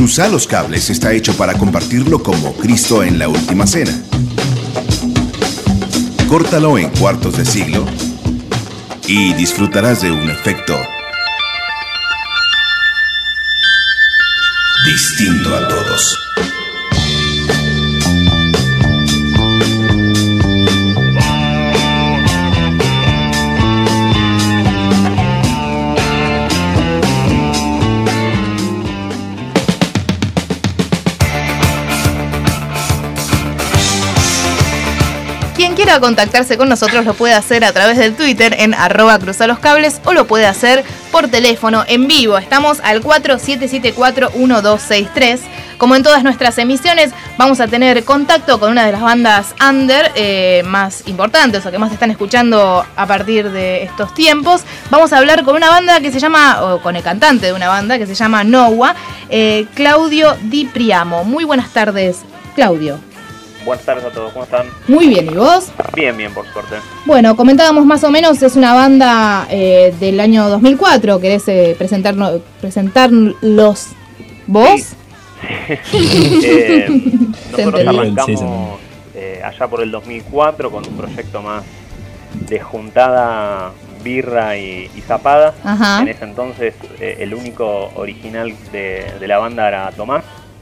Cruza los Cables está hecho para compartirlo como Cristo en la Última Cena. Córtalo en cuartos de siglo y disfrutarás de un efecto distinto a todos. Quien quiera contactarse con nosotros lo puede hacer a través del Twitter en @cruzaloscables o lo puede hacer por teléfono en vivo. Estamos al 4774-1263. Como en todas nuestras emisiones, vamos a tener contacto con una de las bandas under más importantes o que más están escuchando a partir de estos tiempos. Vamos a hablar con una banda que se llama, o con el cantante de una banda que se llama Nowa, Claudio Di Priamo. Muy buenas tardes, Claudio. Buenas tardes a todos, ¿cómo están? Muy bien, ¿y vos? Bien, por suerte. Bueno, comentábamos más o menos, es una banda del año 2004. ¿Querés presentarlos vos? Sí. Nosotros arrancamos allá por el 2004 con un proyecto más de juntada, birra y zapada. Ajá. En ese entonces el único original de la banda era Tomás.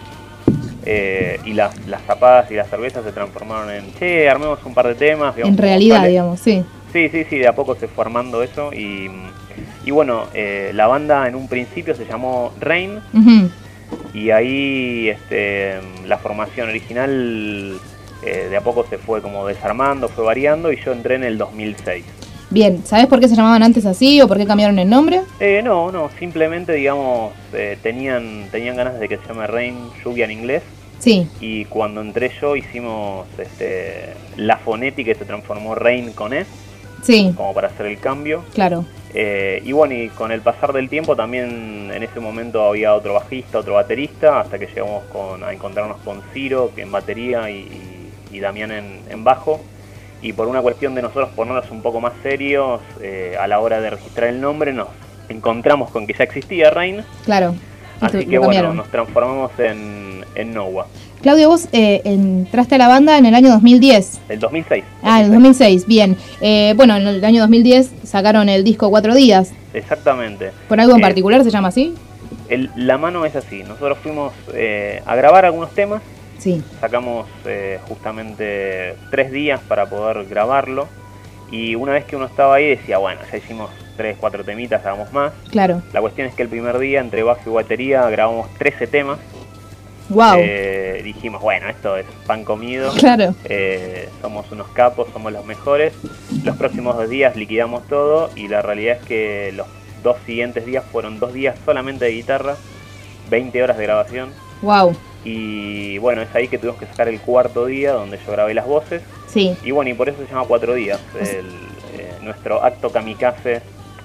Y las zapadas y las cervezas se transformaron en, armemos un par de temas. Digamos, en realidad, digamos, sí. Sí, de a poco se fue armando eso. Y bueno, la banda en un principio se llamó Rain. Uh-huh. Y ahí la formación original de a poco se fue como desarmando, fue variando. Y yo entré en el 2006. Bien, ¿sabés por qué se llamaban antes así o por qué cambiaron el nombre? No, simplemente, digamos, tenían ganas de que se llame Rain, lluvia en inglés. Sí. Y cuando entré yo hicimos la fonética y se transformó Rain con E. Sí. Como para hacer el cambio. Claro. Y bueno, y con el pasar del tiempo también en ese momento había otro bajista, otro baterista, hasta que llegamos a encontrarnos con Ciro, que en batería, y Damián en bajo. Y por una cuestión de nosotros ponernos un poco más serios, a la hora de registrar el nombre nos encontramos con que ya existía Rain. Claro. Así que bueno, nos transformamos en Nowa. Claudio, vos entraste a la banda en el año 2010. El 2006. Ah, el 2006, bien. Bueno, en el año 2010 sacaron el disco 4 días. Exactamente. ¿Por algo en particular se llama así? La mano es así. Nosotros fuimos a grabar algunos temas. Sí. Sacamos justamente 3 días para poder grabarlo. Y una vez que uno estaba ahí decía, bueno, ya hicimos 3, 4 temitas, hagamos más. Claro. La cuestión es que el primer día, entre bajo y batería, grabamos 13 temas. Wow. Dijimos, bueno, esto es pan comido. Claro. Somos unos capos, somos los mejores. Los próximos 2 días liquidamos todo y la realidad es que los 2 siguientes días fueron 2 días solamente de guitarra, 20 horas de grabación. Wow. Y bueno, es ahí que tuvimos que sacar el 4.º día donde yo grabé las voces. Sí. Y bueno, y por eso se llama 4 días. Nuestro acto kamikaze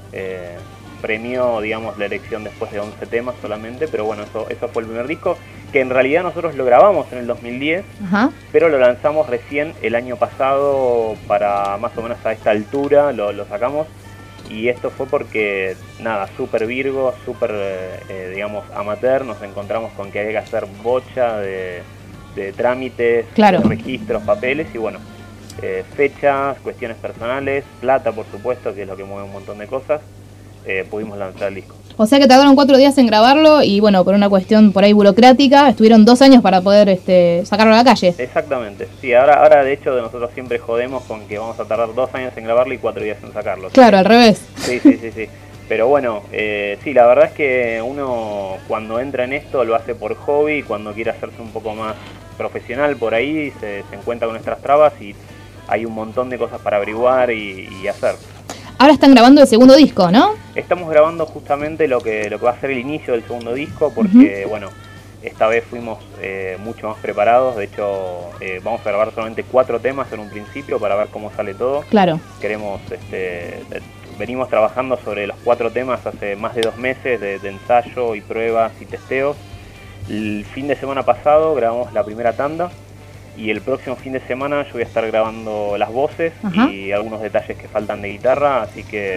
premió, digamos, la elección después de 11 temas solamente, pero bueno, eso fue el primer disco, que en realidad nosotros lo grabamos en el 2010, Ajá. pero lo lanzamos recién el año pasado, para más o menos a esta altura lo sacamos, y esto fue porque, nada, súper virgo, súper, digamos, amateur, nos encontramos con que había que hacer bocha de trámites, claro, de registros, papeles, y bueno, fechas, cuestiones personales, plata por supuesto, que es lo que mueve un montón de cosas. Pudimos lanzar el disco. O sea que tardaron 4 días en grabarlo y bueno, por una cuestión por ahí burocrática, estuvieron 2 años para poder sacarlo a la calle. Exactamente, sí, ahora de hecho nosotros siempre jodemos con que vamos a tardar 2 años en grabarlo y 4 días en sacarlo. Claro, al revés. Sí. Pero bueno, sí, la verdad es que uno cuando entra en esto lo hace por hobby, y cuando quiere hacerse un poco más profesional por ahí se encuentra con nuestras trabas y hay un montón de cosas para averiguar y hacer. Ahora están grabando el segundo disco, ¿no? Estamos grabando justamente lo que va a ser el inicio del segundo disco, porque bueno, esta vez fuimos mucho más preparados. De hecho, vamos a grabar solamente 4 temas en un principio para ver cómo sale todo. Claro. Queremos, venimos trabajando sobre los 4 temas hace más de 2 meses de ensayo y pruebas y testeos. El fin de semana pasado grabamos la primera tanda. Y el próximo fin de semana yo voy a estar grabando las voces y algunos detalles que faltan de guitarra, así que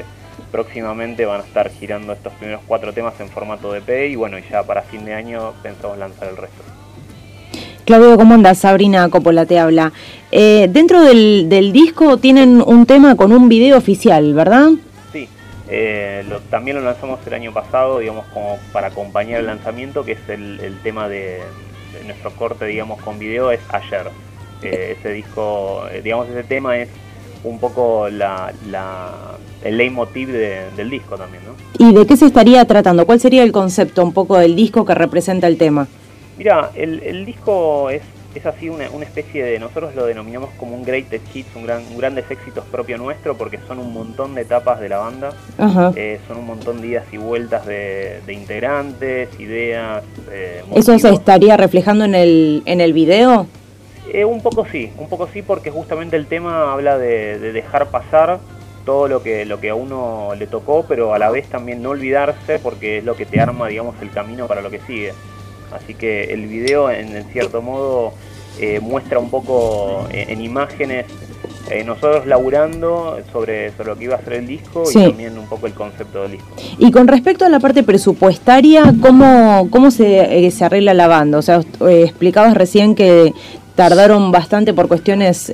próximamente van a estar girando estos primeros 4 temas en formato de EP y bueno, y ya para fin de año pensamos lanzar el resto. Claudio, ¿cómo andas? Sabrina Coppola te habla. Dentro del disco tienen un tema con un video oficial, ¿verdad? Sí, también lo lanzamos el año pasado, digamos, como para acompañar el lanzamiento, que es el tema de nuestro corte, digamos, con video, es Ayer. Ese disco, digamos, ese tema es un poco el leitmotiv del disco también, ¿no? ¿Y de qué se estaría tratando? ¿Cuál sería el concepto un poco del disco que representa el tema? Mira, el disco es así una especie de, nosotros lo denominamos como un greatest hits, un grandes éxitos propio nuestro, porque son un montón de etapas de la banda. Ajá. Son un montón de idas y vueltas de integrantes, ideas. ¿Eso se estaría reflejando en el video? Un poco sí, porque justamente el tema habla de dejar pasar todo lo que a uno le tocó, pero a la vez también no olvidarse, porque es lo que te arma, digamos, el camino para lo que sigue. Así que el video, en cierto modo, muestra un poco en imágenes nosotros laburando sobre lo que iba a ser el disco, sí, y también un poco el concepto del disco. Y con respecto a la parte presupuestaria, ¿cómo se arregla la banda? O sea, explicabas recién que tardaron bastante por cuestiones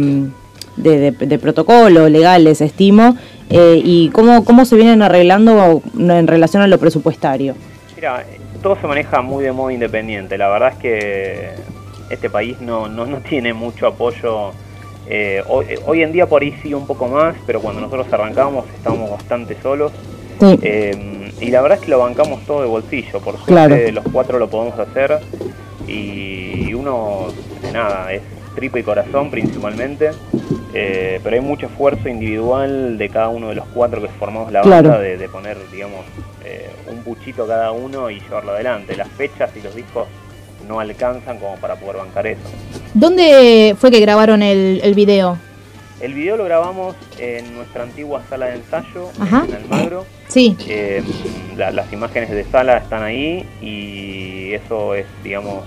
de protocolo, legales, estimo, y ¿cómo se vienen arreglando en relación a lo presupuestario? Mira, todo se maneja muy de modo independiente. La verdad es que este país no tiene mucho apoyo. Hoy en día por ahí sí un poco más, pero cuando nosotros arrancamos estábamos bastante solos. Sí. Y la verdad es que lo bancamos todo de bolsillo. Por suerte, claro, los 4 lo podemos hacer. Y uno, nada, es tripa y corazón principalmente. Pero hay mucho esfuerzo individual de cada uno de los 4 que formamos la banda, claro, de poner, digamos, un buchito cada uno y llevarlo adelante. Las fechas y los discos no alcanzan como para poder bancar eso. ¿Dónde fue que grabaron el video? El video lo grabamos en nuestra antigua sala de ensayo, ajá, en Almagro. Sí. Las imágenes de sala están ahí y eso es, digamos,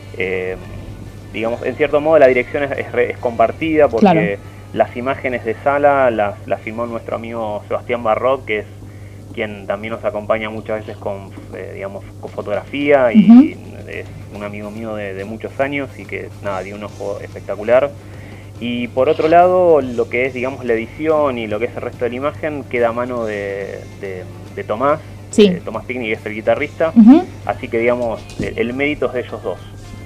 en cierto modo la dirección es compartida, porque claro, las imágenes de sala las filmó nuestro amigo Sebastián Barrot, que es quien también nos acompaña muchas veces con fotografía, y uh-huh, es un amigo mío de muchos años y que nada, dio un ojo espectacular. Y por otro lado, lo que es, digamos, la edición y lo que es el resto de la imagen queda a mano de Tomás, sí, Tomás Picnic, que es el guitarrista, uh-huh, así que, digamos, el mérito es de ellos dos.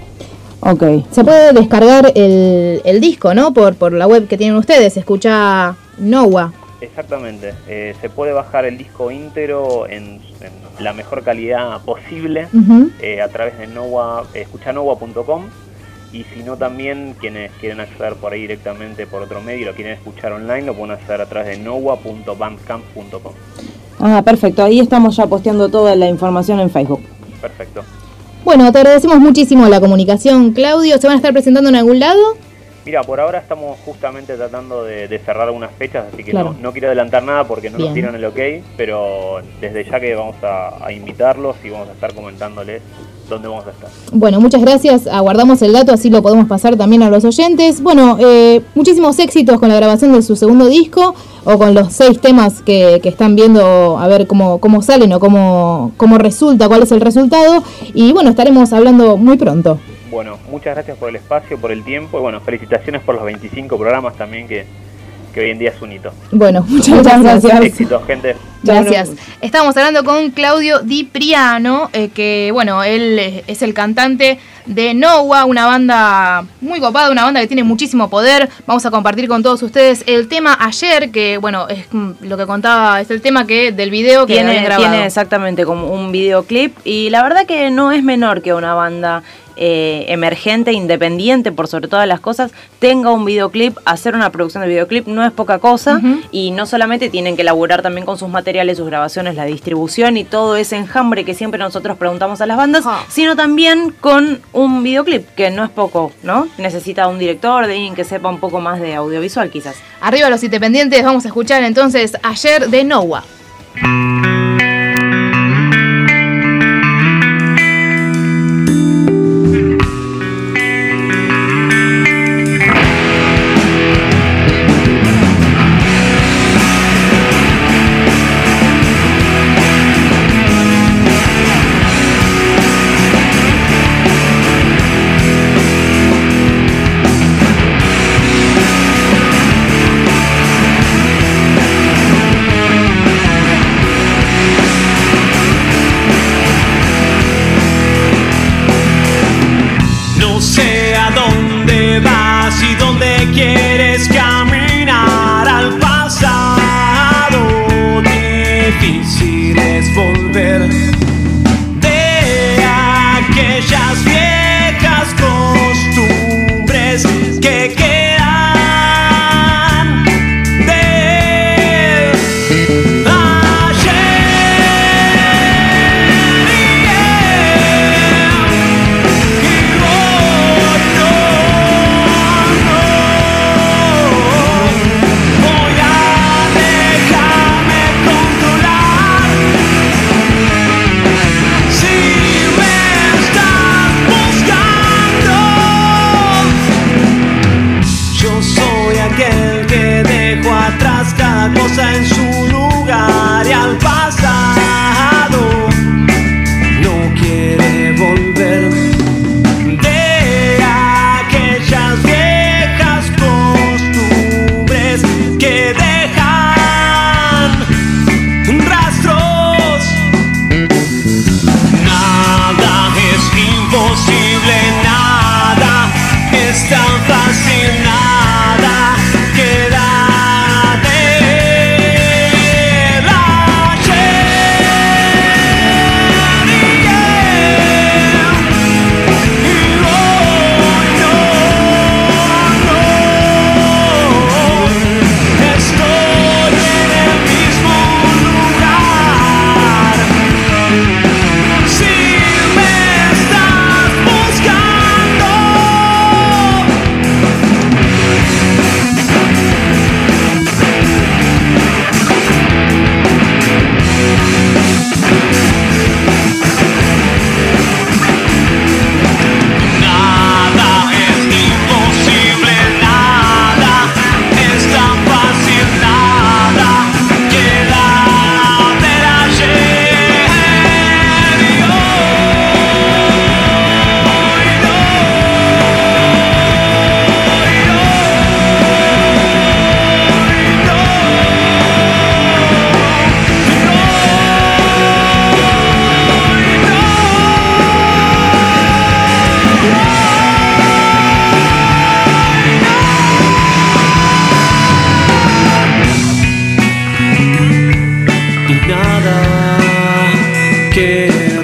Ok. Se puede descargar el disco, ¿no? Por la web que tienen ustedes, se escucha Nowa. Exactamente, se puede bajar el disco íntegro en la mejor calidad posible, uh-huh, a través de escuchanowa.com, y si no, también quienes quieren acceder por ahí directamente por otro medio y lo quieren escuchar online, lo pueden hacer a través de nowa.bandcamp.com. Ah, perfecto, ahí estamos ya posteando toda la información en Facebook. Perfecto. Bueno, te agradecemos muchísimo la comunicación, Claudio. ¿Se van a estar presentando en algún lado? Mira, por ahora estamos justamente tratando de cerrar algunas fechas, así que claro, no quiero adelantar nada porque no, bien, nos dieron el ok, pero desde ya que vamos a invitarlos y vamos a estar comentándoles dónde vamos a estar. Bueno, muchas gracias, aguardamos el dato, así lo podemos pasar también a los oyentes. Bueno, muchísimos éxitos con la grabación de su segundo disco, o con los 6 temas que están viendo, a ver cómo salen o cómo resulta, cuál es el resultado, y bueno, estaremos hablando muy pronto. Bueno, muchas gracias por el espacio, por el tiempo, y bueno, felicitaciones por los 25 programas también, que hoy en día es un hito. Bueno, muchas gracias. Éxitos, gente. Gracias. Estábamos hablando con Claudio Di Priano, que bueno, él es el cantante de Nowa, una banda muy copada, una banda que tiene muchísimo poder. Vamos a compartir con todos ustedes el tema Ayer, que bueno, es lo que contaba, es el tema del video que habían grabado. Tiene exactamente como un videoclip, y la verdad que no es menor que una banda emergente, independiente, por sobre todas las cosas, tenga un videoclip. Hacer una producción de videoclip no es poca cosa, uh-huh, y no solamente tienen que laburar también con sus materiales, sus grabaciones, la distribución y todo ese enjambre que siempre nosotros preguntamos a las bandas, sino también con un videoclip, que no es poco, ¿no? Necesita un director, de alguien que sepa un poco más de audiovisual, quizás. Arriba los independientes, vamos a escuchar entonces Ayer de Nowa.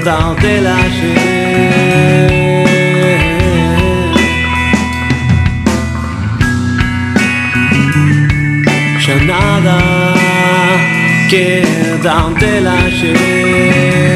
queda del ayer. Ya nada queda del ayer.